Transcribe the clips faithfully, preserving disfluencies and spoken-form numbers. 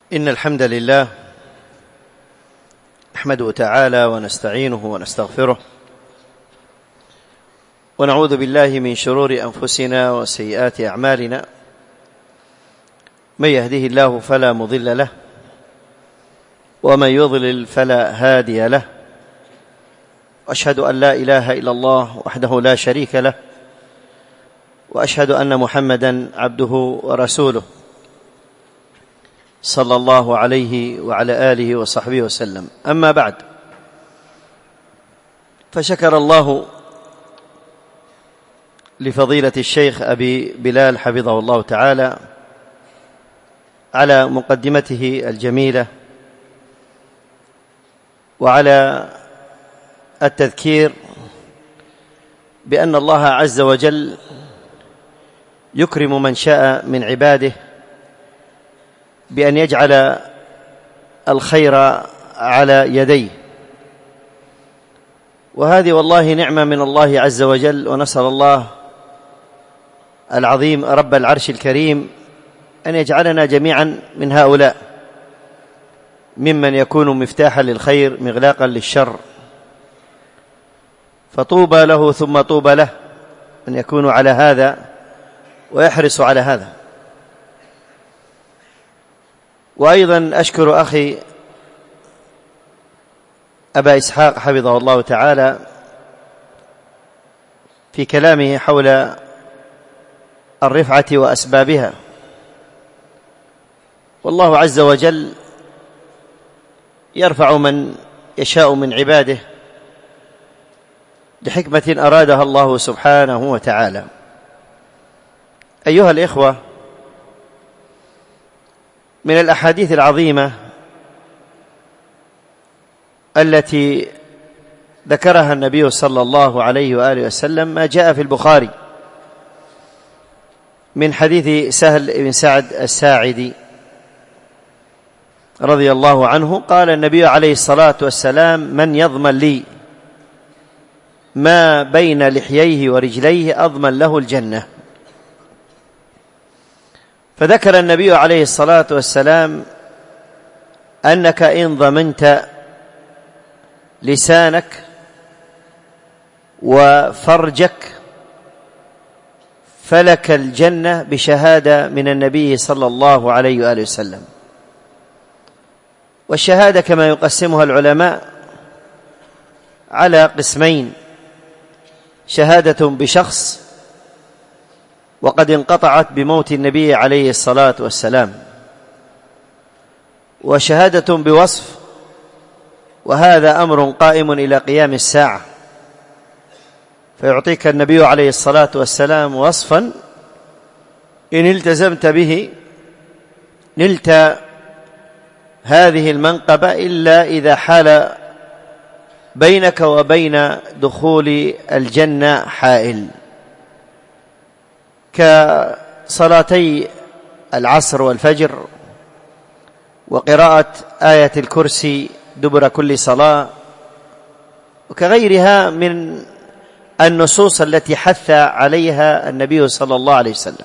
إن الحمد لله نحمده تعالى ونستعينه ونستغفره ونعوذ بالله من شرور أنفسنا وسيئات أعمالنا. من يهده الله فلا مضل له ومن يضلل فلا هادي له، وأشهد أن لا إله إلا الله وحده لا شريك له، وأشهد أن محمدا عبده ورسوله صلى الله عليه وعلى آله وصحبه وسلم. أما بعد، فشكر الله لفضيلة الشيخ أبي بلال حفظه الله تعالى على مقدمته الجميلة وعلى التذكير بأن الله عز وجل يكرم من شاء من عباده بأن يجعل الخير على يديه، وهذه والله نعمة من الله عز وجل، ونسأل الله العظيم رب العرش الكريم أن يجعلنا جميعا من هؤلاء، ممن يكون مفتاحا للخير مغلاقا للشر، فطوبى له ثم طوبى له أن يكون على هذا ويحرص على هذا. وأيضا أشكر أخي أبا إسحاق حفظه الله تعالى في كلامه حول الرفعة وأسبابها، والله عز وجل يرفع من يشاء من عباده لحكمة أرادها الله سبحانه وتعالى. أيها الإخوة، من الأحاديث العظيمة التي ذكرها النبي صلى الله عليه وآله وسلم ما جاء في البخاري من حديث سهل بن سعد الساعدي رضي الله عنه، قال النبي عليه الصلاة والسلام: من يضمن لي ما بين لحييه ورجليه أضمن له الجنة. فذكر النبي عليه الصلاة والسلام أنك إن ضمنت لسانك وفرجك فلك الجنة بشهادة من النبي صلى الله عليه وآله وسلم. والشهادة كما يقسمها العلماء على قسمين: شهادة بشخص وقد انقطعت بموت النبي عليه الصلاة والسلام، وشهادة بوصف، وهذا أمر قائم إلى قيام الساعة، فيعطيك النبي عليه الصلاة والسلام وصفا إن التزمت به نلت هذه المنقبة، إلا إذا حال بينك وبين دخول الجنة حائل، كصلاتي العصر والفجر، وقراءة آية الكرسي دبر كل صلاة، وكغيرها من النصوص التي حث عليها النبي صلى الله عليه وسلم.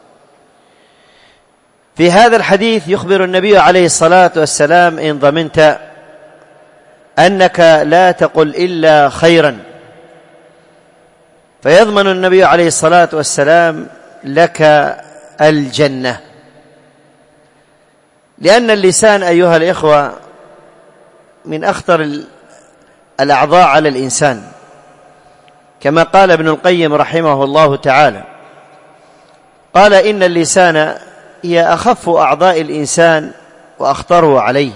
في هذا الحديث يخبر النبي عليه الصلاة والسلام: إن ضمنت أنك لا تقل إلا خيرا، فيضمن النبي عليه الصلاة والسلام لك الجنة. لأن اللسان أيها الإخوة من أخطر الأعضاء على الإنسان، كما قال ابن القيم رحمه الله تعالى، قال: إن اللسان هي أخف أعضاء الإنسان وأخطره عليه.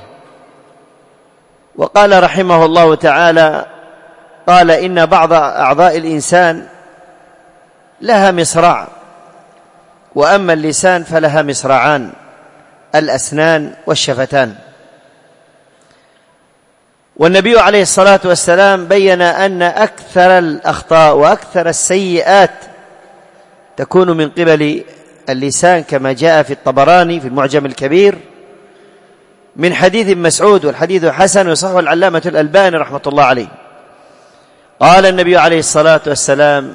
وقال رحمه الله تعالى: قال: إن بعض أعضاء الإنسان لها مصراع، وأما اللسان فلها مصراعان: الأسنان والشفتان. والنبي عليه الصلاة والسلام بين أن أكثر الأخطاء وأكثر السيئات تكون من قبل اللسان، كما جاء في الطبراني في المعجم الكبير من حديث مسعود، والحديث حسن وصححه العلامة الألباني رحمة الله عليه. قال النبي عليه الصلاة والسلام: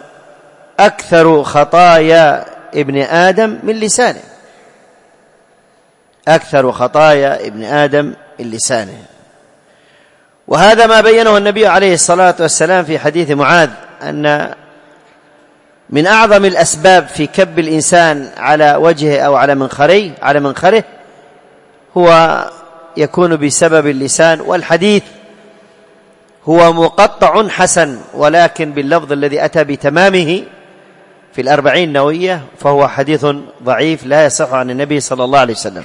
أكثر خطايا ابن آدم من لسانه. أكثر خطايا ابن آدم اللسان. وهذا ما بينه النبي عليه الصلاة والسلام في حديث معاذ، أن من أعظم الأسباب في كب الإنسان على وجهه أو على منخره على منخره هو يكون بسبب اللسان. والحديث هو مقطع حسن، ولكن باللفظ الذي أتى بتمامه في الأربعين النووية فهو حديث ضعيف لا يصح عن النبي صلى الله عليه وسلم.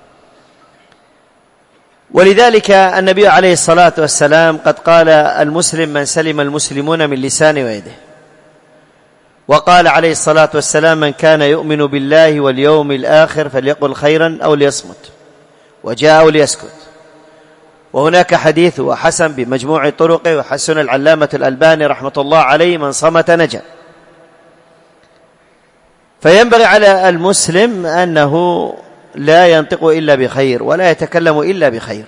ولذلك النبي عليه الصلاة والسلام قد قال: المسلم من سلم المسلمون من لسانه ويده. وقال عليه الصلاة والسلام: من كان يؤمن بالله واليوم الآخر فليقل خيرا أو ليصمت، وجاء ليسكت. وهناك حديث وحسن بمجموع طرقه، وحسن العلامة الألباني رحمة الله عليه: من صمت نجا. فينبغي على المسلم أنه لا ينطق إلا بخير ولا يتكلم إلا بخير.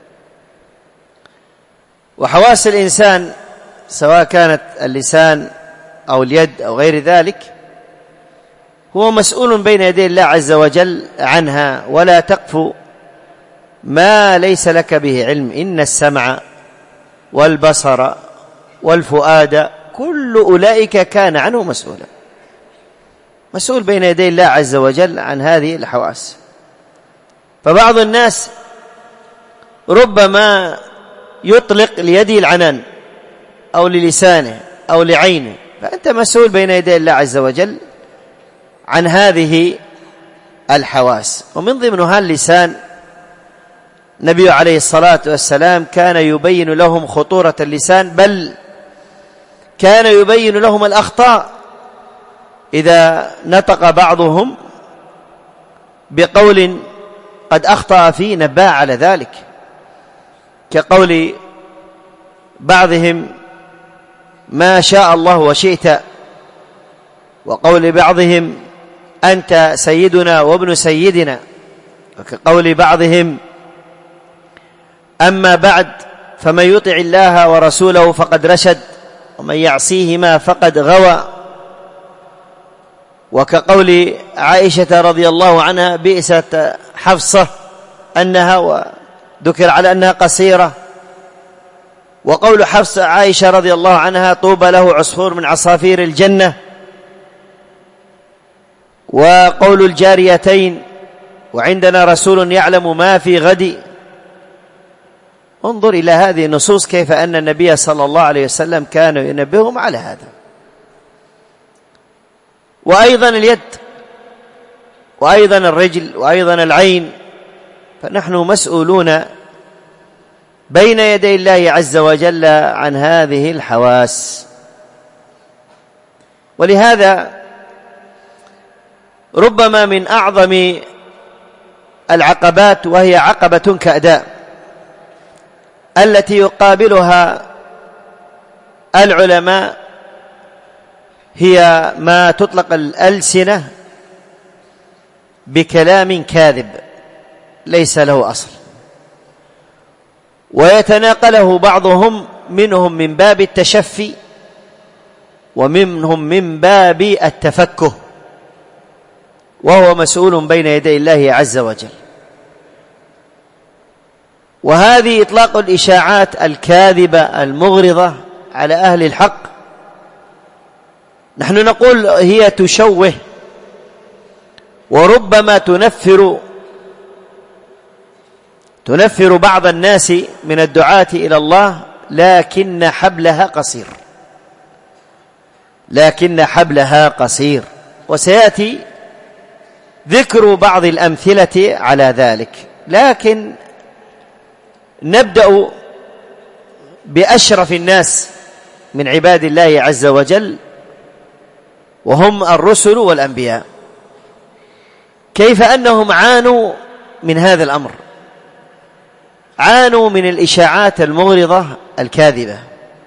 وحواس الإنسان سواء كانت اللسان أو اليد أو غير ذلك هو مسؤول بين يدي الله عز وجل عنها، ولا تقف ما ليس لك به علم. إن السمع والبصر والفؤاد كل أولئك كان عنه مسؤولا، مسؤول بين يدي الله عز وجل عن هذه الحواس. فبعض الناس ربما يطلق ليده العنان أو للسانه أو لعينه، فأنت مسؤول بين يدي الله عز وجل عن هذه الحواس. ومن ضمنها اللسان. النبي عليه الصلاة والسلام كان يبين لهم خطورة اللسان، بل كان يبين لهم الأخطاء إذا نطق بعضهم بقول قد أخطأ فيه نباه على ذلك، كقول بعضهم ما شاء الله وشئت، وقول بعضهم أنت سيدنا وابن سيدنا، وكقول بعضهم أما بعد فمن يطع الله ورسوله فقد رشد ومن يعصيهما فقد غوى. وكقول عائشة رضي الله عنها بئست حفصة أنها، وذكر على أنها قصيرة. وقول حفصة عائشة رضي الله عنها طوبى له عصفور من عصافير الجنة. وقول الجاريتين وعندنا رسول يعلم ما في غد. انظر إلى هذه النصوص كيف أن النبي صلى الله عليه وسلم كان ينبههم على هذا. وأيضا اليد، وأيضا الرجل، وأيضا العين. فنحن مسؤولون بين يدي الله عز وجل عن هذه الحواس. ولهذا ربما من أعظم العقبات، وهي عقبة كأداء، التي يقابلها العلماء، هي ما تطلق الألسنة بكلام كاذب ليس له أصل، ويتناقله بعضهم منهم من باب التشفي ومنهم من باب التفكه، وهو مسؤول بين يدي الله عز وجل. وهذه إطلاق الإشاعات الكاذبة المغرضة على أهل الحق، نحن نقول هي تشوه وربما تنفر تنفر بعض الناس من الدعاة إلى الله، لكن حبلها قصير لكن حبلها قصير وسيأتي ذكر بعض الأمثلة على ذلك. لكن نبدأ بأشرف الناس من عباد الله عز وجل، وهم الرسل والأنبياء، كيف أنهم عانوا من هذا الأمر، عانوا من الإشاعات المغرضة الكاذبة.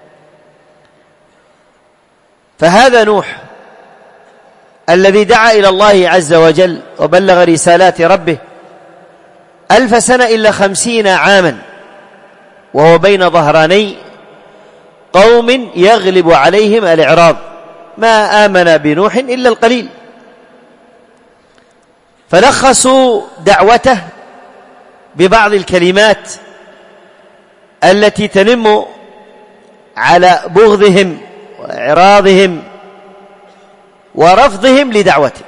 فهذا نوح الذي دعا إلى الله عز وجل وبلغ رسالات ربه ألف سنة إلا خمسين عاما، وهو بين ظهراني قوم يغلب عليهم الإعراض، ما آمن بنوح إلا القليل. فلخصوا دعوته ببعض الكلمات التي تنم على بغضهم وإعراضهم ورفضهم لدعوته،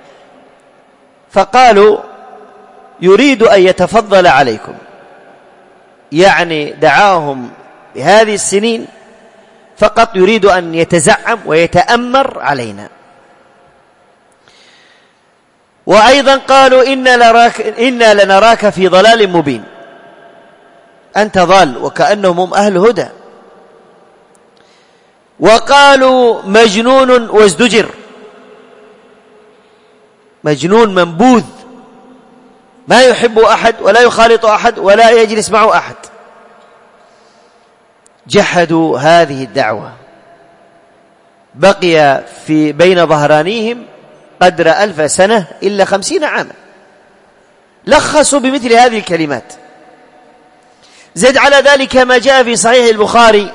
فقالوا يريد أن يتفضل عليكم، يعني دعاهم بهذه السنين فقط يريد أن يتزعم ويتأمر علينا. وأيضا قالوا إنا لنراك, إنا لنراك في ضلال مبين، أنت ضال، وكأنهم هم أهل هدى. وقالوا مجنون وازدجر، مجنون منبوذ ما يحب أحد ولا يخالط أحد ولا يجلس معه أحد. جحدوا هذه الدعوة، بقي في بين ظهرانيهم قدر ألف سنة إلا خمسين عاما، لخصوا بمثل هذه الكلمات. زد على ذلك ما جاء في صحيح البخاري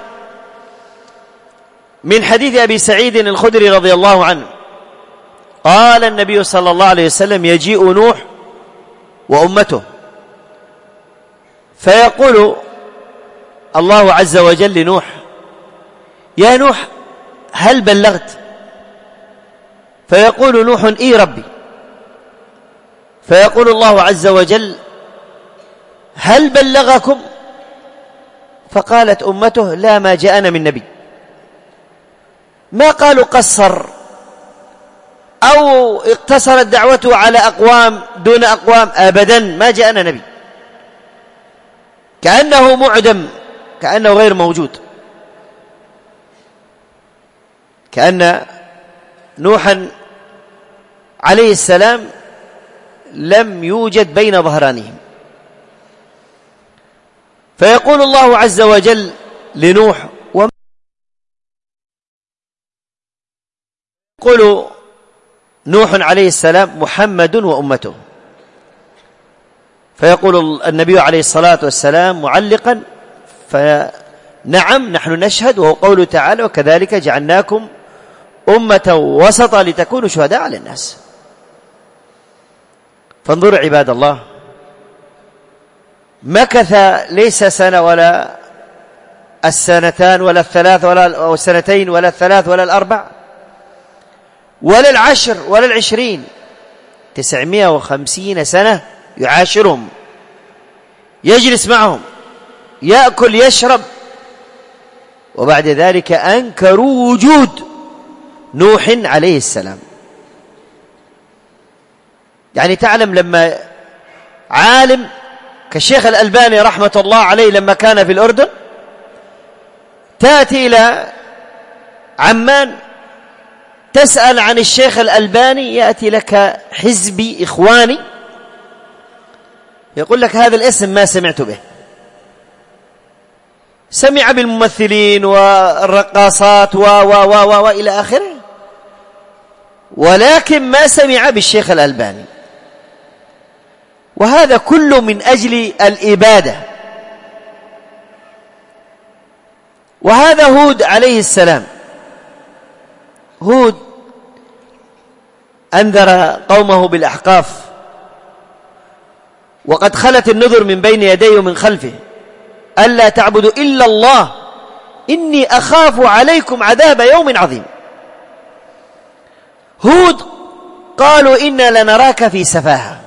من حديث أبي سعيد الخدري رضي الله عنه قال النبي صلى الله عليه وسلم يجيء نوح وأمته فيقول الله عز وجل لنوح يا نوح هل بلغت؟ فيقول نوح إي ربي. فيقول الله عز وجل هل بلغكم؟ فقالت أمته لا ما جاءنا من نبي. ما قالوا قصر أو اقتصرت دعوته على أقوام دون أقوام، أبدا ما جاءنا نبي، كأنه معدم، كأنه غير موجود، كأن نوحا عليه السلام لم يوجد بين ظهرانهم. فيقول الله عز وجل لنوح وما يقول نوح عليه السلام محمد وأمته. فيقول النبي عليه الصلاة والسلام معلقا فنعم نحن نشهد، وهو قوله تعالى وكذلك جعلناكم أمة وسطا لتكونوا شهداء على الناس. فانظروا عباد الله، مكث ليس سنة ولا السنتان ولا الثلاث ولا السنتين ولا الثلاث ولا الأربع ولا العشر ولا العشرين، تسعمائة وخمسين سنة يعاشرهم، يجلس معهم، يأكل يشرب. وبعد ذلك أنكروا وجود نوح عليه السلام. يعني تعلم لما عالم كالشيخ الألباني رحمة الله عليه لما كان في الأردن، تأتي إلى عمان تسأل عن الشيخ الألباني، يأتي لك حزبي إخواني يقول لك هذا الاسم ما سمعت به، سمع بالممثلين والرقاصات و و و و إلى آخره، ولكن ما سمع بالشيخ الألباني. وهذا كله من أجل الإبادة. وهذا هود عليه السلام، هود أنذر قومه بالأحقاف وقد خلت النذر من بين يديه ومن خلفه ألا تعبدوا إلا الله إني أخاف عليكم عذاب يوم عظيم. هود قالوا إنا لنراك في سفاهة.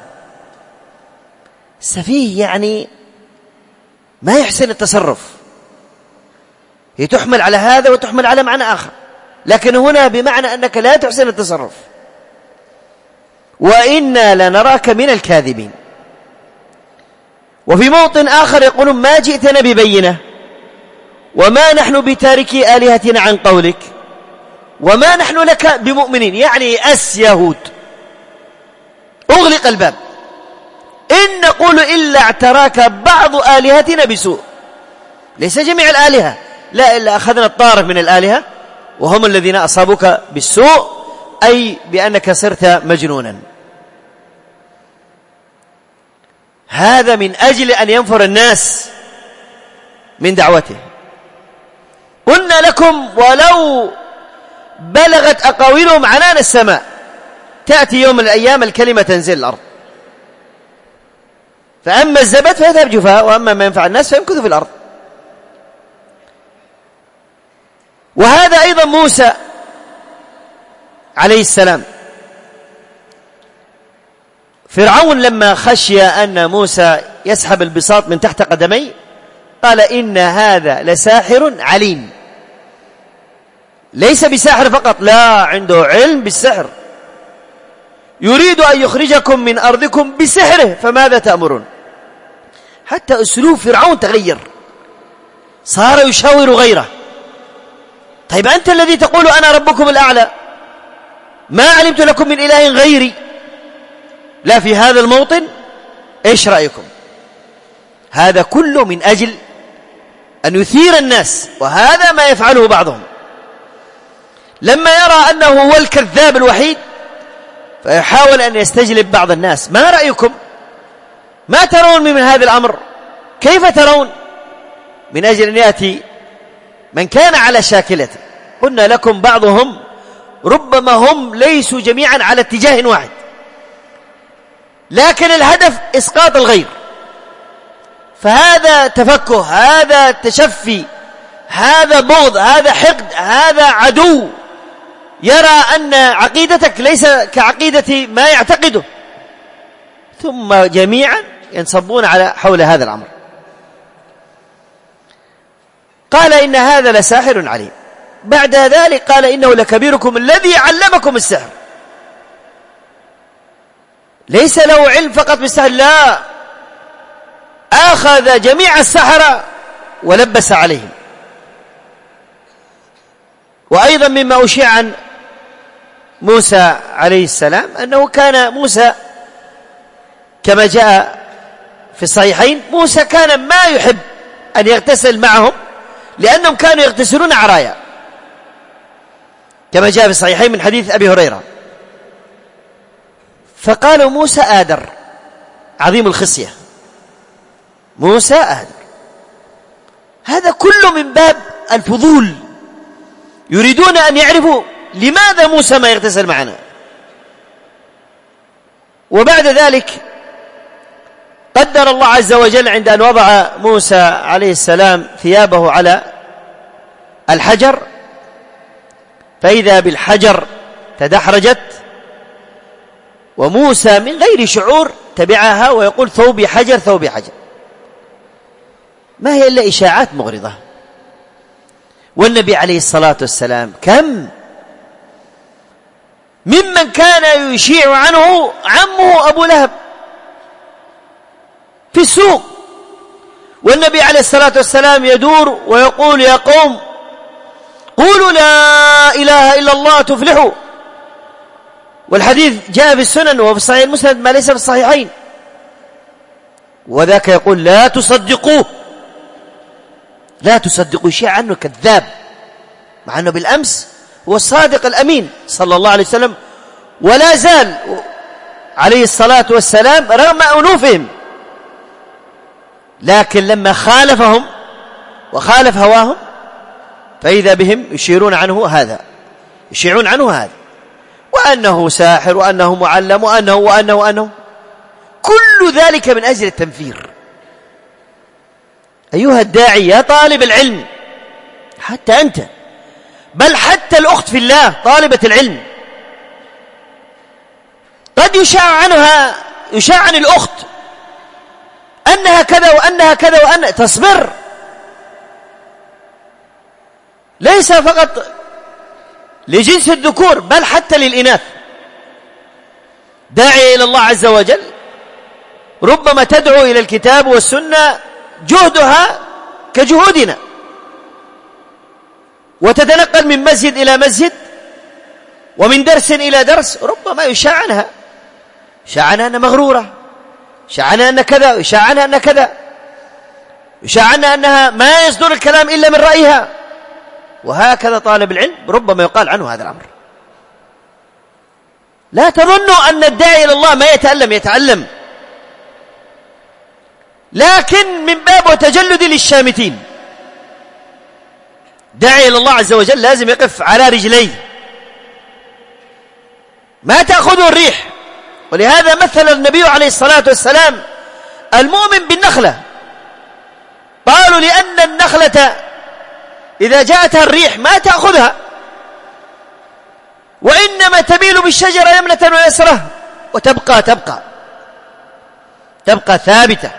سفيه يعني ما يحسن التصرف، هي تحمل على هذا وتحمل على معنى آخر، لكن هنا بمعنى أنك لا تحسن التصرف. وإنا لنراك من الكاذبين. وفي موطن آخر يقولون ما جئتنا ببينة وما نحن بتاركي آلهتنا عن قولك وما نحن لك بمؤمنين. يعني أس يهود، أغلق الباب، إن نقول إلا اعتراك بعض آلهتنا بسوء، ليس جميع الآلهة، لا إلا أخذنا الطارف من الآلهة وهم الذين أصابوك بالسوء، أي بأنك صرت مجنونا. هذا من أجل أن ينفر الناس من دعوته. قلنا لكم ولو بلغت أقاويلهم عنان السماء تأتي يوم من الأيام الكلمة تنزل الأرض. فأما الزبد فيذهب جفاء، وأما ما ينفع الناس فيمكث في الأرض. وهذا أيضا موسى عليه السلام. فرعون لما خشي أن موسى يسحب البساط من تحت قدميه قال إن هذا لساحر عليم. ليس بساحر فقط، لا، عنده علم بالسحر. يريد أن يخرجكم من أرضكم بسحره فماذا تأمرون؟ حتى أسلوب فرعون تغير، صار يشاور غيره. طيب أنت الذي تقول أنا ربكم الأعلى، ما علمت لكم من إله غيري، لا في هذا الموطن، إيش رأيكم؟ هذا كله من أجل أن يثير الناس، وهذا ما يفعله بعضهم لما يرى أنه هو الكذاب الوحيد فيحاول أن يستجلب بعض الناس. ما رأيكم؟ ما ترون من هذا الأمر؟ كيف ترون؟ من أجل أن يأتي من كان على شاكلته. قلنا لكم بعضهم ربما هم ليسوا جميعا على اتجاه واحد، لكن الهدف إسقاط الغير. فهذا تفكه، هذا تشفي، هذا بغض، هذا حقد، هذا عدو يرى أن عقيدتك ليس كعقيدة ما يعتقده، ثم جميعا ينصبون على حول هذا الأمر. قال إن هذا لساحر عليم. بعد ذلك قال إنه لكبيركم الذي علمكم السحر. ليس له علم فقط بالسحر، لا، أخذ جميع السحرة ولبس عليهم. وأيضا مما أشيع عن موسى عليه السلام أنه كان موسى كما جاء في الصحيحين، موسى كان ما يحب أن يغتسل معهم لأنهم كانوا يغتسلون عرايا، كما جاء في الصحيحين من حديث أبي هريرة. فقالوا موسى آدر عظيم الخصية، موسى آدر. هذا كله من باب الفضول، يريدون أن يعرفوا لماذا موسى ما يغتسل معنا. وبعد ذلك قدر الله عز وجل عند أن وضع موسى عليه السلام ثيابه على الحجر فإذا بالحجر تدحرجت، وموسى من غير شعور تبعها ويقول ثوبي حجر ثوبي حجر. ما هي إلا إشاعات مغرضة. والنبي عليه الصلاة والسلام كم ممن كان يشيع عنه عمه أبو لهب في السوق، والنبي عليه الصلاة والسلام يدور ويقول يا قوم قولوا لا إله إلا الله تفلحوا. والحديث جاء في السنن وفي الصحيح المسند ما ليس في الصحيحين. وذاك يقول لا تصدقوه، لا تصدقوا شيء عنه كذاب، مع أنه بالأمس هو الصادق الأمين صلى الله عليه وسلم، ولا زال عليه الصلاة والسلام رغم أنوفهم، لكن لما خالفهم وخالف هواهم فإذا بهم يشيرون عنه هذا، يشيعون عنه هذا، وأنه ساحر وأنه معلم وأنه وأنه وأنه كل ذلك من أجل التنفير. أيها الداعي يا طالب العلم، حتى أنت بل حتى الأخت في الله طالبة العلم قد يشاع عنها يشاع عن الأخت أنها كذا وأنها كذا وأنها، تصبر. ليس فقط لجنس الذكور بل حتى للإناث. داعي إلى الله عز وجل ربما تدعو إلى الكتاب والسنة جهدها كجهودنا، وتتنقل من مسجد إلى مسجد ومن درس إلى درس، ربما يشاع عنها، يشاع عنها أنها مغرورة، يشاع عنها أن كذا، يشاع عنها أن كذا، يشاع عنها أنها ما يصدر الكلام إلا من رأيها. وهكذا طالب العلم ربما يقال عنه هذا الأمر. لا تظنوا أن الداعي إلى الله ما يتألم، يتعلم، لكن من باب وتجلد للشامتين. داعي إلى الله عز وجل لازم يقف على رجليه، ما تأخذه الريح. ولهذا مثل النبي عليه الصلاة والسلام المؤمن بالنخلة؟ قالوا لأن النخلة إذا جاءتها الريح ما تأخذها، وإنما تميل بالشجرة يمنة ويسرة وتبقى تبقى تبقى ثابتة.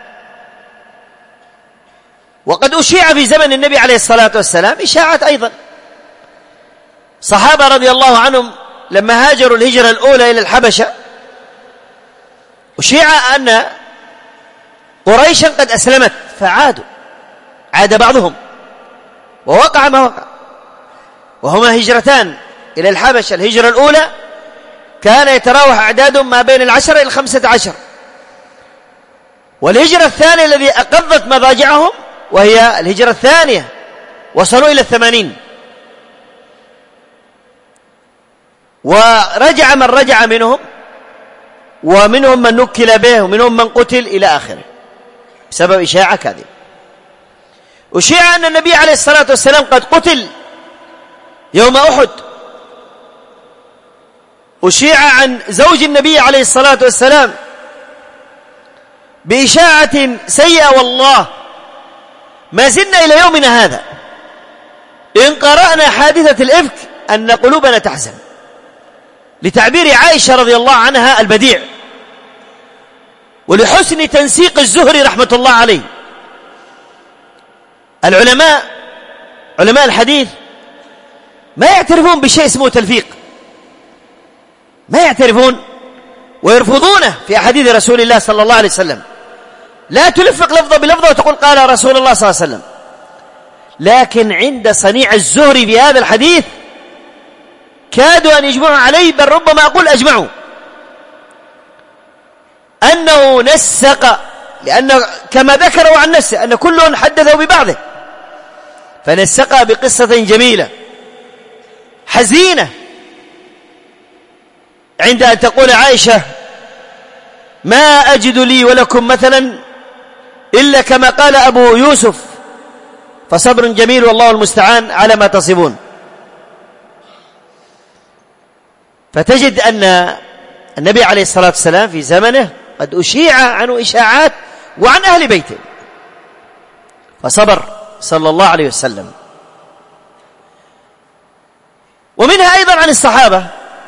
وقد أشيع في زمن النبي عليه الصلاة والسلام إشاعات أيضا. صحابة رضي الله عنهم لما هاجروا الهجرة الأولى إلى الحبشة أشيع أن قريشا قد أسلمت فعادوا، عاد بعضهم ووقع ما وقع، وهما هجرتان إلى الحبشة. الهجرة الأولى كان يتراوح أعدادهم ما بين العشرة إلى الخمسة عشر، والهجرة الثانية الذي أقضت مضاجعهم وهي الهجرة الثانية وصلوا إلى الثمانين، ورجع من رجع منهم، ومنهم من نكل به، ومنهم من قتل إلى آخره بسبب إشاعة كاذبة. أشيع أن النبي عليه الصلاة والسلام قد قتل يوم أحد. أشيع عن زوج النبي عليه الصلاة والسلام بإشاعة سيئة، والله ما زلنا إلى يومنا هذا إن قرأنا حادثة الإفك أن قلوبنا تحزن، لتعبير عائشة رضي الله عنها البديع، ولحسن تنسيق الزهري رحمة الله عليه. العلماء علماء الحديث ما يعترفون بشيء اسمه تلفيق، ما يعترفون ويرفضونه في أحاديث رسول الله صلى الله عليه وسلم. لا تلفق لفظة بلفظة وتقول قال رسول الله صلى الله عليه وسلم، لكن عند صنيع الزهري في هذا الحديث كادوا أن يجمعوا عليه، بل ربما أقول أجمعوا، أنه نسق، لأنه كما ذكروا عن نفسه أن كلهم حدثوا ببعضه، فنسق بقصة جميلة حزينة عند أن تقول عائشة ما أجد لي ولكم مثلا إلا كما قال أبو يوسف فصبر جميل والله المستعان على ما تصفون. فتجد أن النبي عليه الصلاة والسلام في زمنه قد أشيع عنه إشاعات وعن أهل بيته، فصبر صلى الله عليه وسلم. ومنها أيضا عن الصحابة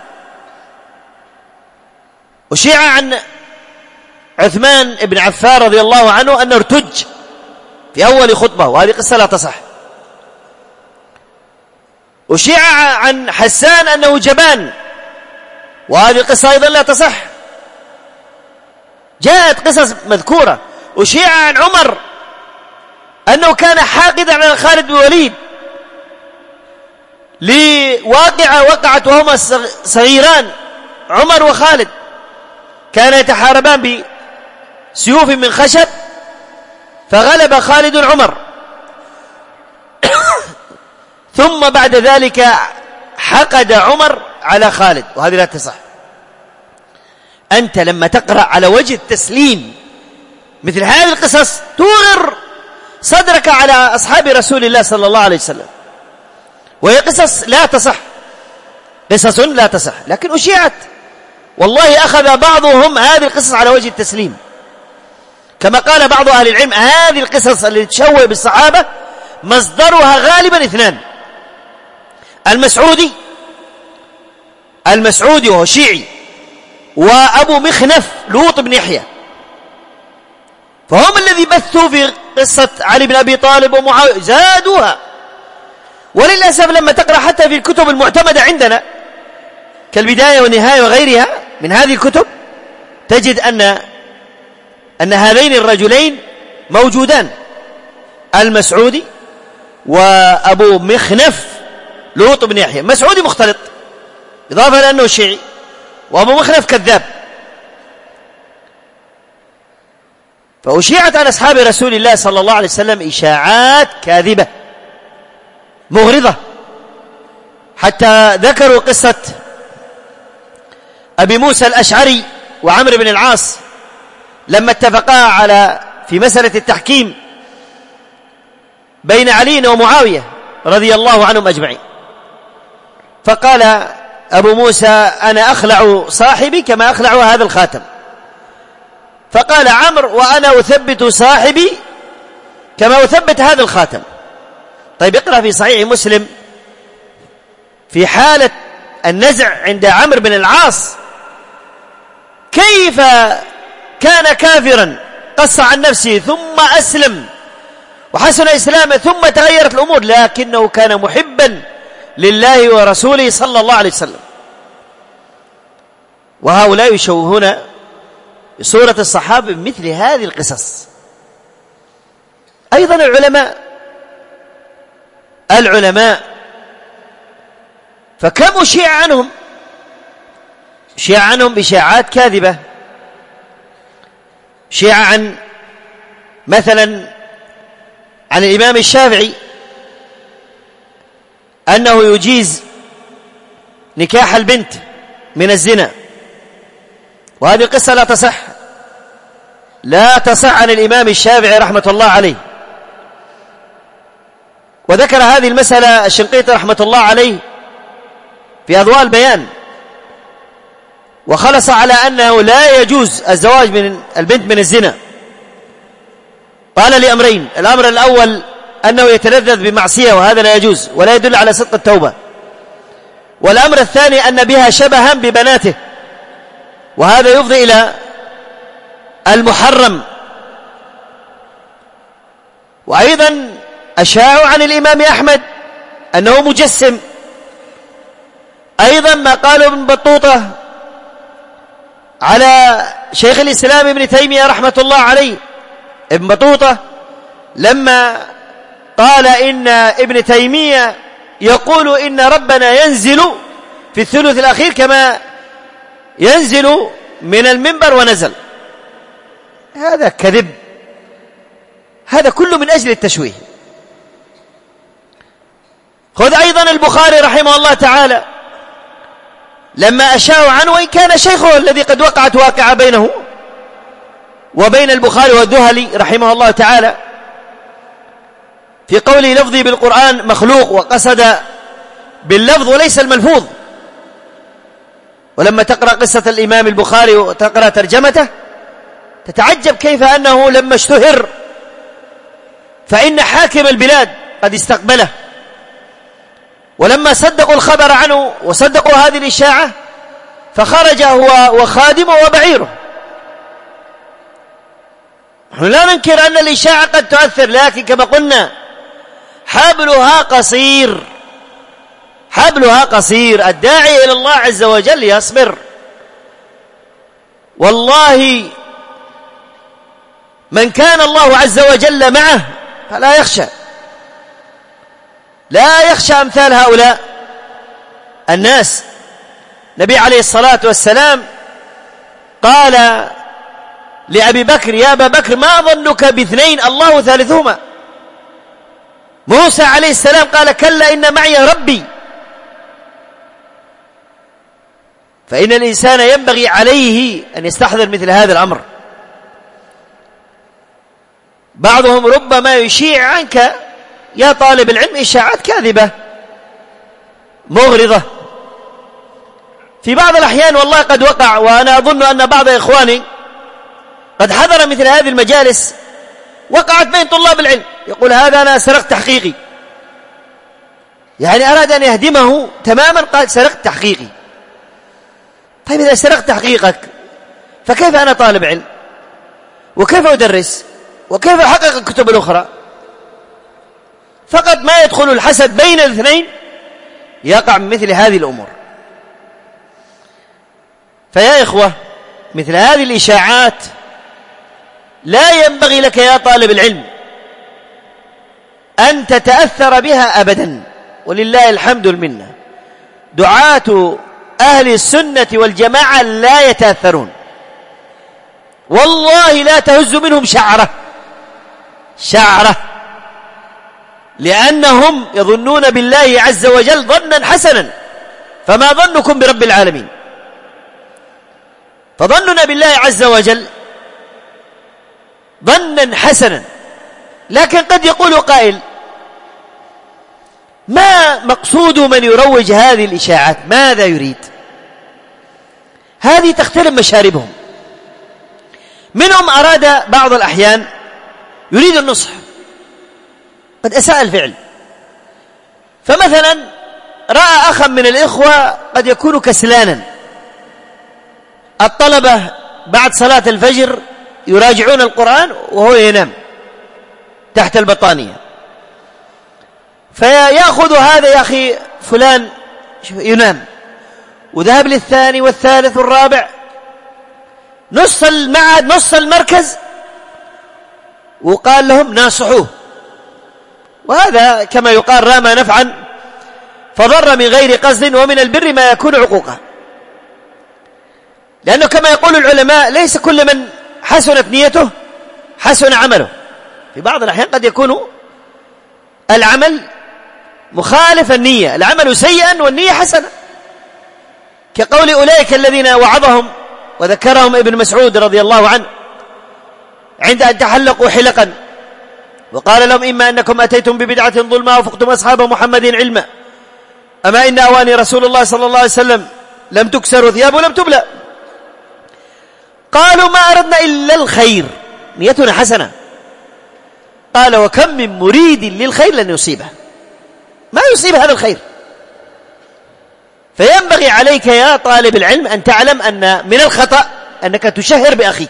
أشيع عن عثمان بن عفان رضي الله عنه أنه ارتج في أول خطبة، وهذه قصة لا تصح. أشيع عن حسان أنه جبان، وهذه قصة أيضا لا تصح، جاءت قصص مذكورة. أشيع عن عمر أنه كان حاقدا على خالد بن الوليد لواقعة وقعت وهما صغيران، عمر وخالد كانا يتحاربان بسيوف من خشب، فغلب خالد عمر، ثم بعد ذلك حقد عمر على خالد، وهذه لا تصح. أنت لما تقرأ على وجه التسليم مثل هذه القصص تغر صدرك على أصحاب رسول الله صلى الله عليه وسلم، وهي قصص لا تصح، قصص لا تصح، لكن أشيعت. والله أخذ بعضهم هذه القصص على وجه التسليم، كما قال بعض أهل العلم هذه القصص اللي تشوه بالصحابة مصدرها غالبا اثنان: المسعودي المسعودي وهو شيعي، وأبو مخنف لوط بن يحيى، فهم الذي بثوا في قصة علي بن أبي طالب ومعاوية، زادوها. وللأسف لما تقرأ حتى في الكتب المعتمدة عندنا كالبداية والنهاية وغيرها من هذه الكتب تجد أن أن هذين الرجلين موجودان، المسعودي وأبو مخنف لوط بن يحيى. مسعودي مختلط إضافة لأنه شيعي، وأبو مخنف كذاب. فأشيعت عن أصحاب رسول الله صلى الله عليه وسلم إشاعات كاذبة مغرضة، حتى ذكروا قصة أبي موسى الأشعري وعمرو بن العاص لما اتفقا على في مسألة التحكيم بين علي ومعاوية رضي الله عنهم أجمعين، فقال أبو موسى أنا أخلع صاحبي كما أخلع هذا الخاتم، فقال عمرو وأنا أثبت صاحبي كما أثبت هذا الخاتم. طيب اقرأ في صحيح مسلم في حالة النزع عند عمرو بن العاص كيف كان كافرا قص عن نفسه ثم أسلم وحسن إسلامه ثم تغيرت الأمور، لكنه كان محبا لله ورسوله صلى الله عليه وسلم. وهؤلاء يشوهون صورة الصحابة بمثل هذه القصص. أيضا العلماء العلماء فكم أشيع عنهم أشيع عنهم بشاعات كاذبة. شيع عن مثلا عن الإمام الشافعي أنه يجيز نكاح البنت من الزنا، وهذه القصة لا تصح لا تصح عن الإمام الشافعي رحمة الله عليه. وذكر هذه المسألة الشنقيطي رحمة الله عليه في أضواء البيان، وخلص على أنه لا يجوز الزواج من البنت من الزنا. قال لأمرين: الأمر الأول أنه يتلذذ بمعصية وهذا لا يجوز ولا يدل على صدق التوبة، والأمر الثاني أن بها شبها ببناته وهذا يفضي إلى المحرم. وأيضا أشاعوا عن الإمام أحمد أنه مجسم. أيضا ما قالوا ابن بطوطة على شيخ الإسلام ابن تيمية رحمة الله عليه. ابن بطوطة لما قال إن ابن تيمية يقول إن ربنا ينزل في الثلث الأخير كما ينزل من المنبر ونزل، هذا كذب، هذا كله من أجل التشويه. خذ أيضا البخاري رحمه الله تعالى لما أشاعوا عنه، وإن كان شيخه الذي قد وقعت واقعة بينه وبين البخاري والذهلي رحمه الله تعالى في قوله لفظي بالقرآن مخلوق، وقصد باللفظ وليس الملفوظ. ولما تقرأ قصة الإمام البخاري وتقرأ ترجمته تتعجب كيف أنه لما اشتهر فإن حاكم البلاد قد استقبله، ولما صدقوا الخبر عنه وصدقوا هذه الإشاعة فخرج هو وخادمه وبعيره. نحن لا ننكر أن الإشاعة قد تؤثر، لكن كما قلنا حبلها قصير حبلها قصير. الداعي إلى الله عز وجل يصبر. والله من كان الله عز وجل معه فلا يخشى لا يخشى أمثال هؤلاء الناس. النبي عليه الصلاة والسلام قال لأبي بكر: يا أبا بكر ما ظنك باثنين الله ثالثهما. موسى عليه السلام قال: كلا إن معي ربي. فإن الإنسان ينبغي عليه أن يستحضر مثل هذا الأمر. بعضهم ربما يشيع عنك يا طالب العلم إشاعات كاذبة مغرضة. في بعض الأحيان والله قد وقع، وأنا أظن أن بعض إخواني قد حضر مثل هذه المجالس وقعت بين طلاب العلم، يقول: هذا أنا سرقت تحقيقي، يعني أراد أن يهدمه تماما، قال سرقت تحقيقي. طيب إذا سرقت تحقيقك فكيف أنا طالب علم؟ وكيف أدرس؟ وكيف أحقق الكتب الأخرى؟ فقط ما يدخل الحسد بين الاثنين يقع من مثل هذه الأمور. فيا إخوة، مثل هذه الإشاعات لا ينبغي لك يا طالب العلم أن تتأثر بها أبدا. ولله الحمد والمنة، دعاة أهل السنة والجماعة لا يتأثرون، والله لا تهز منهم شعرة شعرة لأنهم يظنون بالله عز وجل ظنا حسنا. فما ظنكم برب العالمين؟ فظننا بالله عز وجل ظنا حسنا. لكن قد يقول قائل: ما مقصود من يروج هذه الإشاعات؟ ماذا يريد؟ هذه تختلف مشاربهم. منهم أراد بعض الأحيان يريد النصح، قد أساء الفعل، فمثلا رأى أخا من الإخوة قد يكون كسلانا، الطلبة بعد صلاة الفجر يراجعون القرآن وهو ينام تحت البطانية، فيأخذ هذا يا أخي فلان ينام، وذهب للثاني والثالث والرابع، نص المعهد نص المركز، وقال لهم ناصحوه، وهذا كما يقال رام نفعا فضر من غير قصد، ومن البر ما يكون عقوقا، لأنه كما يقول العلماء ليس كل من حسنت نيته حسن عمله، في بعض الأحيان قد يكون العمل مخالف النية، العمل سيئا والنية حسنة، كقول أولئك الذين وعظهم وذكرهم ابن مسعود رضي الله عنه عند أن تحلقوا حلقا وقال لهم إما أنكم أتيتم ببدعة ظلما وفقتم أصحاب محمد علما، أما إن أواني رسول الله صلى الله عليه وسلم لم تكسر ثيابه لم تبلى، قالوا ما أردنا إلا الخير، نيتنا حسنة، قال وكم من مريد للخير لن يصيبه، ما يصيب هذا الخير. فينبغي عليك يا طالب العلم أن تعلم أن من الخطأ أنك تشهر بأخيك،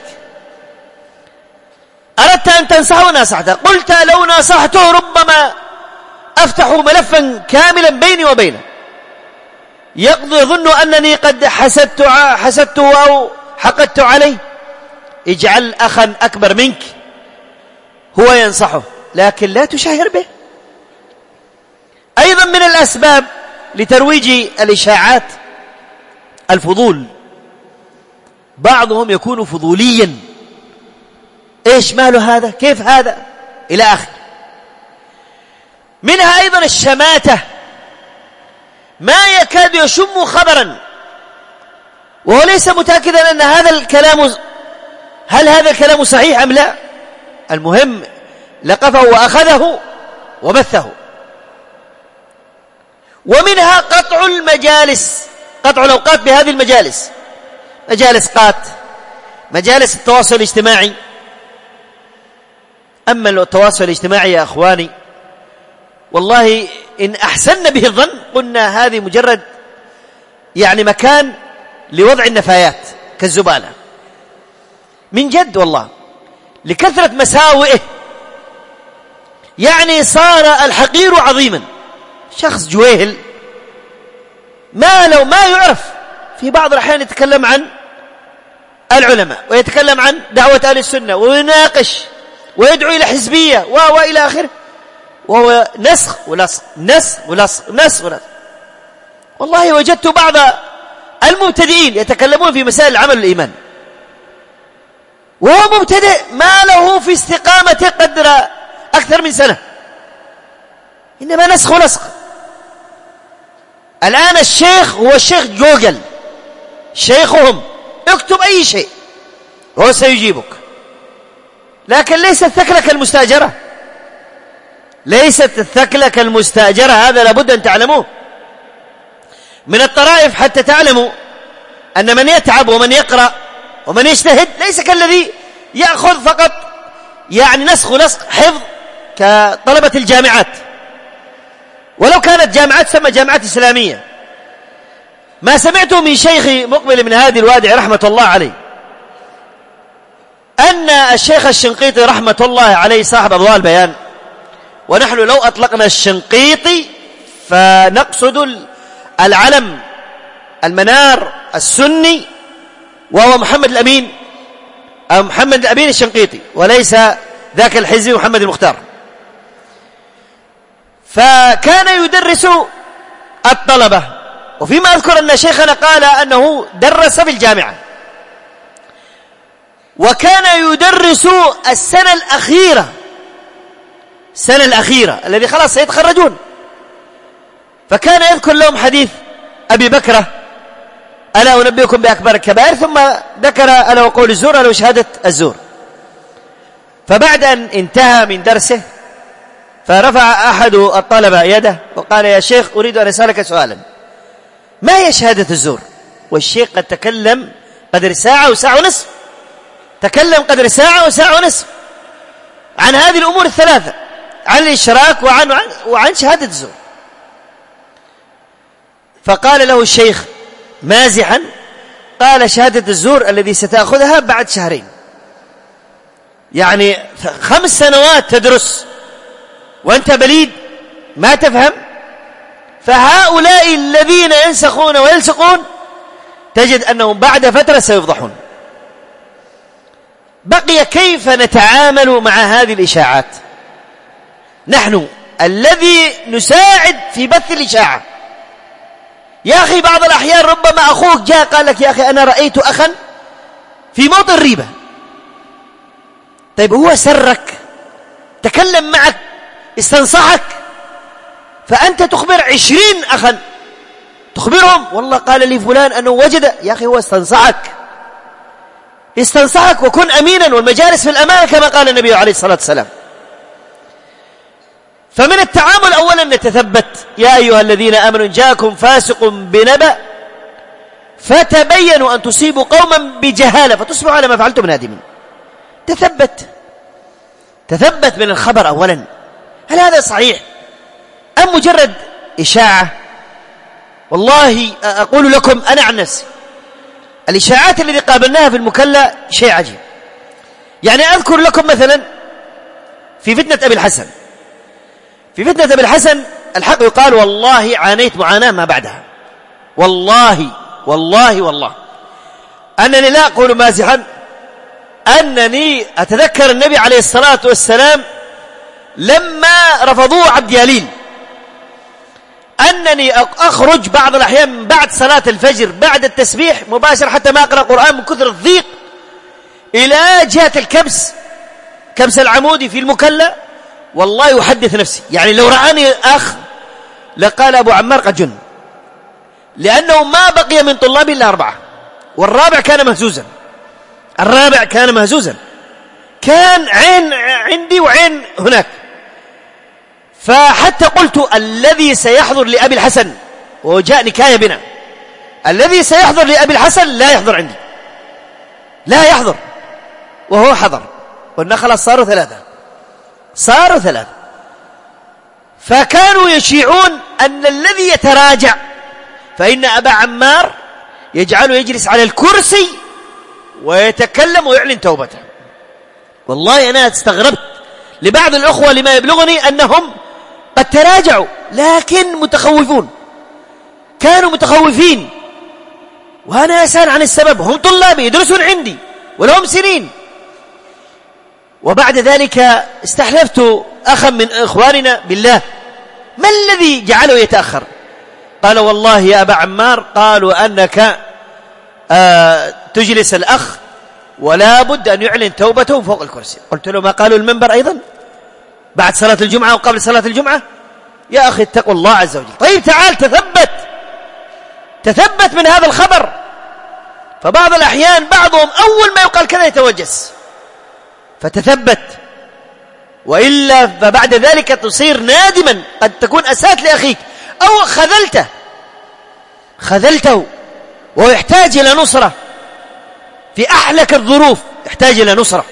أردت أن تنصحه وناصحته، قلت لو ناصحته ربما أفتح ملفا كاملا بيني وبينه، يقضي يظن أنني قد حسدت حسدته أو حقدت عليه. اجعل أخا أكبر منك هو ينصحه، لكن لا تشهر به. أيضا من الأسباب لترويج الإشاعات الفضول، بعضهم يكون فضوليا، إيش ماله هذا، كيف هذا، إلى آخر. منها أيضا الشماتة، ما يكاد يشم خبرا وهو ليس متأكدا أن هذا الكلام هل هذا الكلام صحيح أم لا، المهم لقفه وأخذه وبثه. ومنها قطع المجالس، قطع الأوقات بهذه المجالس، مجالس قات، مجالس التواصل الاجتماعي. أما التواصل الاجتماعي يا أخواني والله إن أحسن به الظن قلنا هذه مجرد يعني مكان لوضع النفايات كالزبالة، من جد والله لكثرة مساوئه، يعني صار الحقير عظيما، شخص جويهل ما لو ما يعرف، في بعض الأحيان يتكلم عن العلماء ويتكلم عن دعوة أهل السنة ويناقش ويدعو إلى حزبية وإلى آخره، وهو نسخ ولصق نسخ ولصق نسخ ولصق. والله وجدت بعض المبتدئين يتكلمون في مسائل العمل والإيمان وهو مبتدئ ما له في استقامته قدر أكثر من سنة، إنما نسخ ولصق. الآن الشيخ هو الشيخ جوجل، شيخهم اكتب أي شيء هو سيجيبك، لكن ليست الثكلة كالمستأجرة، ليست الثكلة كالمستأجرة، هذا لابد أن تعلموه. من الطرائف حتى تعلموا أن من يتعب ومن يقرأ ومن يجتهد ليس كالذي يأخذ فقط يعني نسخ ولصق حفظ كطلبة الجامعات، ولو كانت جامعات تسمى جامعات إسلامية. ما سمعته من شيخي مقبل من هادي الوادي رحمة الله عليه أن الشيخ الشنقيطي رحمة الله عليه صاحب أضواء البيان، ونحن لو أطلقنا الشنقيطي فنقصد العلم المنار السني وهو محمد الأمين أو محمد الأمين الشنقيطي، وليس ذاك الحزبي محمد المختار. فكان يدرس الطلبة، وفيما أذكر أن شيخنا قال أنه درس في الجامعة، وكان يدرس السنة الأخيرة السنة الأخيرة الذي خلاص سيتخرجون، فكان يذكر لهم حديث أبي بكرة ألا أنبئكم بأكبر الكبائر، ثم ذكر ألا وقول الزور ألا وشهادة الزور. فبعد أن انتهى من درسه فرفع أحد الطلبة يده وقال يا شيخ أريد أن أسألك سؤالا، ما هي شهادة الزور؟ والشيخ قد تكلم قدر ساعة وساعة ونصف تكلم قدر ساعة وساعة ونصف عن هذه الأمور الثلاثة، عن الإشراك وعن, وعن, وعن شهادة الزور. فقال له الشيخ مازحا، قال شهادة الزور الذي ستأخذها بعد شهرين، يعني خمس سنوات تدرس وأنت بليد ما تفهم. فهؤلاء الذين ينسخون ويلصقون تجد أنهم بعد فترة سيفضحون. بقي كيف نتعامل مع هذه الإشاعات؟ نحن الذي نساعد في بث الإشاعة. يا أخي بعض الأحيان ربما أخوك جاء قال لك يا أخي أنا رأيت أخا في موطن ريبة. طيب هو سرك، تكلم معك، استنصحك، فأنت تخبر عشرين أخا تخبرهم والله قال لي فلان أنه وجد. يا أخي هو استنصحك، استنصحك وكن أمينا، والمجالس في الأمانة كما قال النبي عليه الصلاة والسلام. فمن التعامل أولا نتثبت. يا أيها الذين آمنوا جاءكم فاسق بنبأ فتبينوا أن تصيبوا قوما بجهالة فتصبحوا على ما فعلتم نادمين. تثبت، تثبت من الخبر أولا، هل هذا صحيح أم مجرد إشاعة؟ والله أقول لكم أنا عن نفسي الإشاعات التي قابلناها في المكلا شيء عجيب. يعني أذكر لكم مثلا في فتنة أبي الحسن، في فتنة أبي الحسن الحق يقال والله عانيت معاناة ما بعدها، والله والله والله أنني لا أقول مازحا، أنني أتذكر النبي عليه الصلاة والسلام لما رفضوه عبد ياليل أنني أخرج بعض الأحيان بعد صلاة الفجر بعد التسبيح مباشر حتى ما أقرأ القرآن من كثر الضيق إلى جهة الكبس، كبس العمودي في المكلا. والله يحدث نفسي يعني لو رآني أخ لقال أبو عمار قد جن، لأنه ما بقي من طلاب إلا أربعة، والرابع كان مهزوزا، الرابع كان مهزوزا، كان عين عندي وعين هناك. فحتى قلت الذي سيحضر لأبي الحسن، وجاء نكاية بنا، الذي سيحضر لأبي الحسن لا يحضر عندي، لا يحضر، وهو حضر. قلنا خلاص صاروا ثلاثة، صاروا ثلاثة. فكانوا يشيعون أن الذي يتراجع فإن أبا عمار يجعله يجلس على الكرسي ويتكلم ويعلن توبته. والله أنا استغربت لبعض الأخوة لما يبلغني أنهم قد تراجعوا لكن متخوفون، كانوا متخوفين، وأنا أسأل عن السبب. هم طلابي يدرسون عندي ولهم سنين. وبعد ذلك استحلفت أخا من إخواننا بالله ما الذي جعله يتأخر؟ قال والله يا أبا عمار قالوا أنك آه تجلس الأخ ولا بد أن يعلن توبته فوق الكرسي. قلت له ما قالوا المنبر أيضا بعد صلاة الجمعة وقبل صلاة الجمعة؟ يا أخي اتقوا الله عز وجل. طيب تعال تثبت، تثبت من هذا الخبر. فبعض الأحيان بعضهم أول ما يقال كذا يتوجس، فتثبت، وإلا فبعد ذلك تصير نادما، قد تكون أساءت لأخيك أو خذلته خذلته وهو يحتاج إلى نصرة في أحلك الظروف، يحتاج إلى نصرة.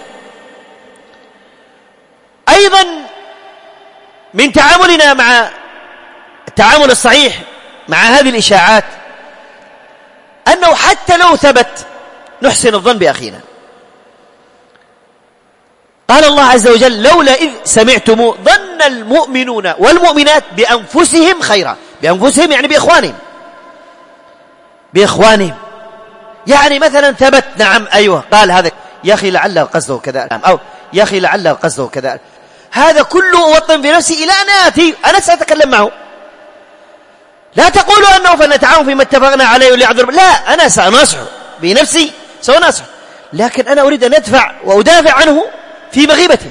أيضا من تعاملنا مع التعامل الصحيح مع هذه الإشاعات أنه حتى لو ثبت نحسن الظن بأخينا. قال الله عز وجل لولا إذ سمعتم ظن المؤمنون والمؤمنات بأنفسهم خيرا. بأنفسهم يعني بإخوانهم، بإخوانهم. يعني مثلا ثبت نعم أيوه قال هذا يا أخي لعل قصده كذا، أو يا أخي لعل قصده كذا، هذا كله أوطن في نفسي إلى أن آتي أنا سأتكلم معه. لا تقولوا أنه فلنتعاون فيما اتفقنا عليه وليعذر، لا، أنا سأناصحه بنفسي سأناصحه، لكن أنا أريد أن أدفع وأدافع عنه في مغيبته.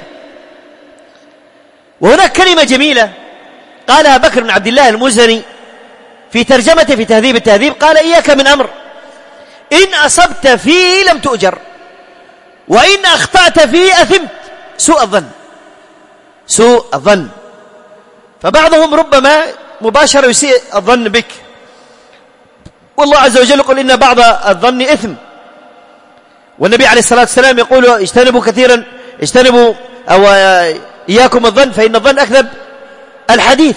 وهناك كلمة جميلة قالها بكر بن عبد الله المزني في ترجمته في تهذيب التهذيب، قال إياك من أمر إن أصبت فيه لم تؤجر وإن أخطأت فيه أثمت. سوء الظن، سوء الظن. فبعضهم ربما مباشرة يسيء الظن بك، والله عز وجل يقول إن بعض الظن إثم. والنبي عليه الصلاة والسلام يقول اجتنبوا كثيرا اجتنبوا أو إياكم الظن فإن الظن أكذب الحديث.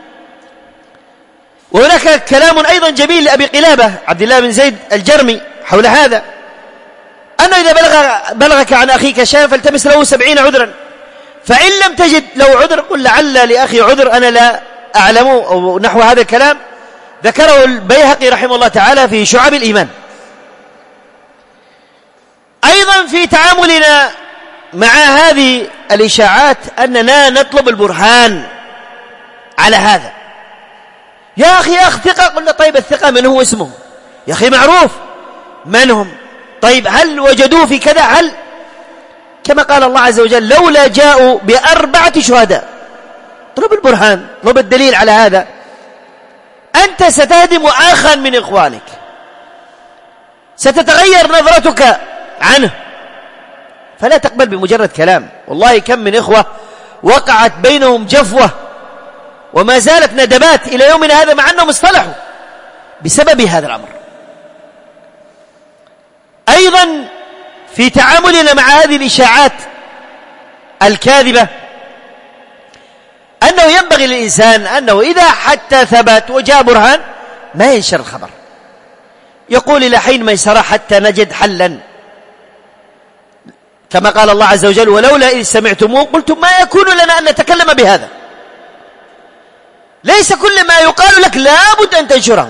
وهناك كلام أيضا جميل لأبي قلابة عبد الله بن زيد الجرمي حول هذا، أنه إذا بلغ بلغك عن أخيك شيئا فالتمس له سبعين عذرا، فإن لم تجد له عذر قل لعل لأخي عذر أنا لا أعلم، أو نحو هذا الكلام ذكره البيهقي رحمه الله تعالى في شعب الإيمان. أيضا في تعاملنا مع هذه الإشاعات أننا نطلب البرهان على هذا. يا أخي أخ ثقة، قلنا طيب الثقة من هو اسمه؟ يا أخي معروف من هم؟ طيب هل وجدوه في كذا؟ هل كما قال الله عز وجل لولا جاءوا بأربعة شهداء؟ طلب البرهان، طلب الدليل على هذا. أنت ستهدم آخا من إخوانك، ستتغير نظرتك عنه، فلا تقبل بمجرد كلام. والله كم من إخوة وقعت بينهم جفوة وما زالت ندبات إلى يومنا هذا مع أنهم اصطلحوا بسبب هذا الأمر. أيضا في تعاملنا مع هذه الإشاعات الكاذبة أنه ينبغي للإنسان أنه إذا حتى ثبت وجاء برهان ما ينشر الخبر، يقول إلى حين ميسرة حتى نجد حلا، كما قال الله عز وجل ولولا إذ سمعتموه قلتم ما يكون لنا أن نتكلم بهذا. ليس كل ما يقال لك لابد أن تنشره،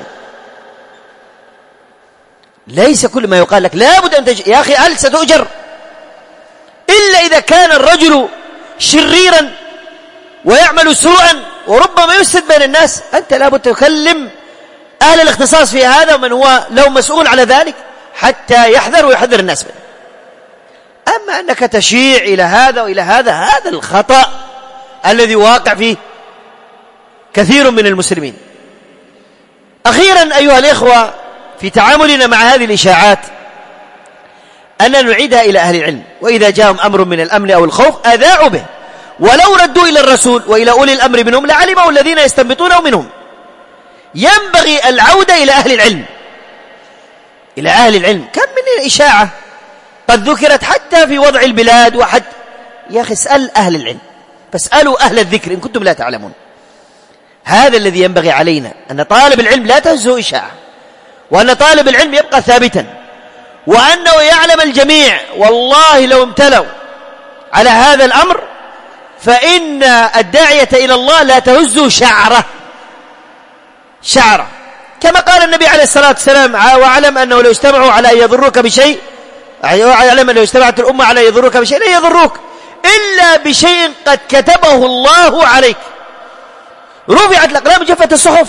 ليس كل ما يقال لك لابد أن تنشره. يا أخي هل ستؤجر إلا إذا كان الرجل شريرا ويعمل سوءا وربما يفسد بين الناس، أنت لابد تكلم أهل الاختصاص في هذا ومن هو له مسؤول على ذلك حتى يحذر ويحذر الناس منه. أما أنك تشيع إلى هذا وإلى هذا، هذا الخطأ الذي واقع فيه كثير من المسلمين. أخيرا أيها الإخوة في تعاملنا مع هذه الإشاعات أن نعيدها إلى أهل العلم، وإذا جاءهم أمر من الأمن أو الخوف أذاعوا به ولو ردوا إلى الرسول وإلى أولي الأمر منهم لعلمه الذين يستنبطونه منهم. ينبغي العودة إلى أهل العلم، إلى أهل العلم. كم من إشاعة قد ذكرت حتى في وضع البلاد وحتى، يا أخي اسأل أهل العلم، فاسألوا أهل الذكر إن كنتم لا تعلمون. هذا الذي ينبغي علينا، أن طالب العلم لا تهزه إشاعة، وأن طالب العلم يبقى ثابتا، وأنه يعلم الجميع. والله لو امتلوا على هذا الأمر فإن الداعية إلى الله لا تهزه شعره شعره، كما قال النبي عليه الصلاة والسلام واعلم أنه لو اجتمعوا على أن يضروك بشيء، واعلم أنه اجتمعت الأمة على أن يضروك بشيء لا يضروك إلا بشيء قد كتبه الله عليك. رفعت الأقلام وجفت الصحف.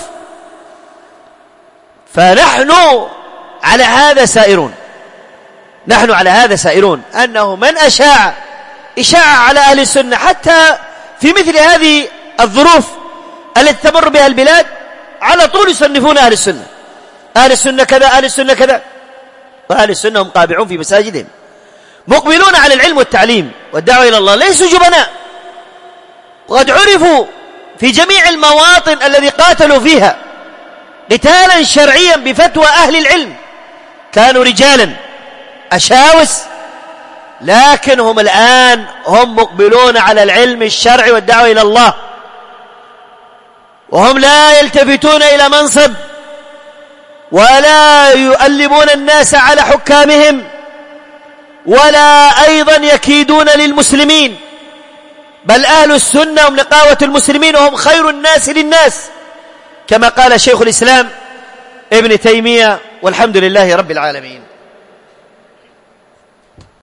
فنحن على هذا سائرون، نحن على هذا سائرون أنه من أشاع إشاعة على أهل السنة حتى في مثل هذه الظروف التي تمر بها البلاد على طول يصنفون أهل السنة، أهل السنة كذا، أهل السنة كذا. وأهل السنة هم قابعون في مساجدهم مقبلون على العلم والتعليم والدعوة إلى الله، ليسوا جبناء، وقد عرفوا في جميع المواطن الذي قاتلوا فيها قتالا شرعيا بفتوى أهل العلم، كانوا رجالا أشاوس، لكن هم الآن هم مقبلون على العلم الشرعي والدعوة إلى الله، وهم لا يلتفتون إلى منصب ولا يؤلبون الناس على حكامهم ولا أيضا يكيدون للمسلمين، بل أهل السنة هم نقاوة المسلمين وهم خير الناس للناس، كما قال شيخ الإسلام ابن تيمية، والحمد لله رب العالمين.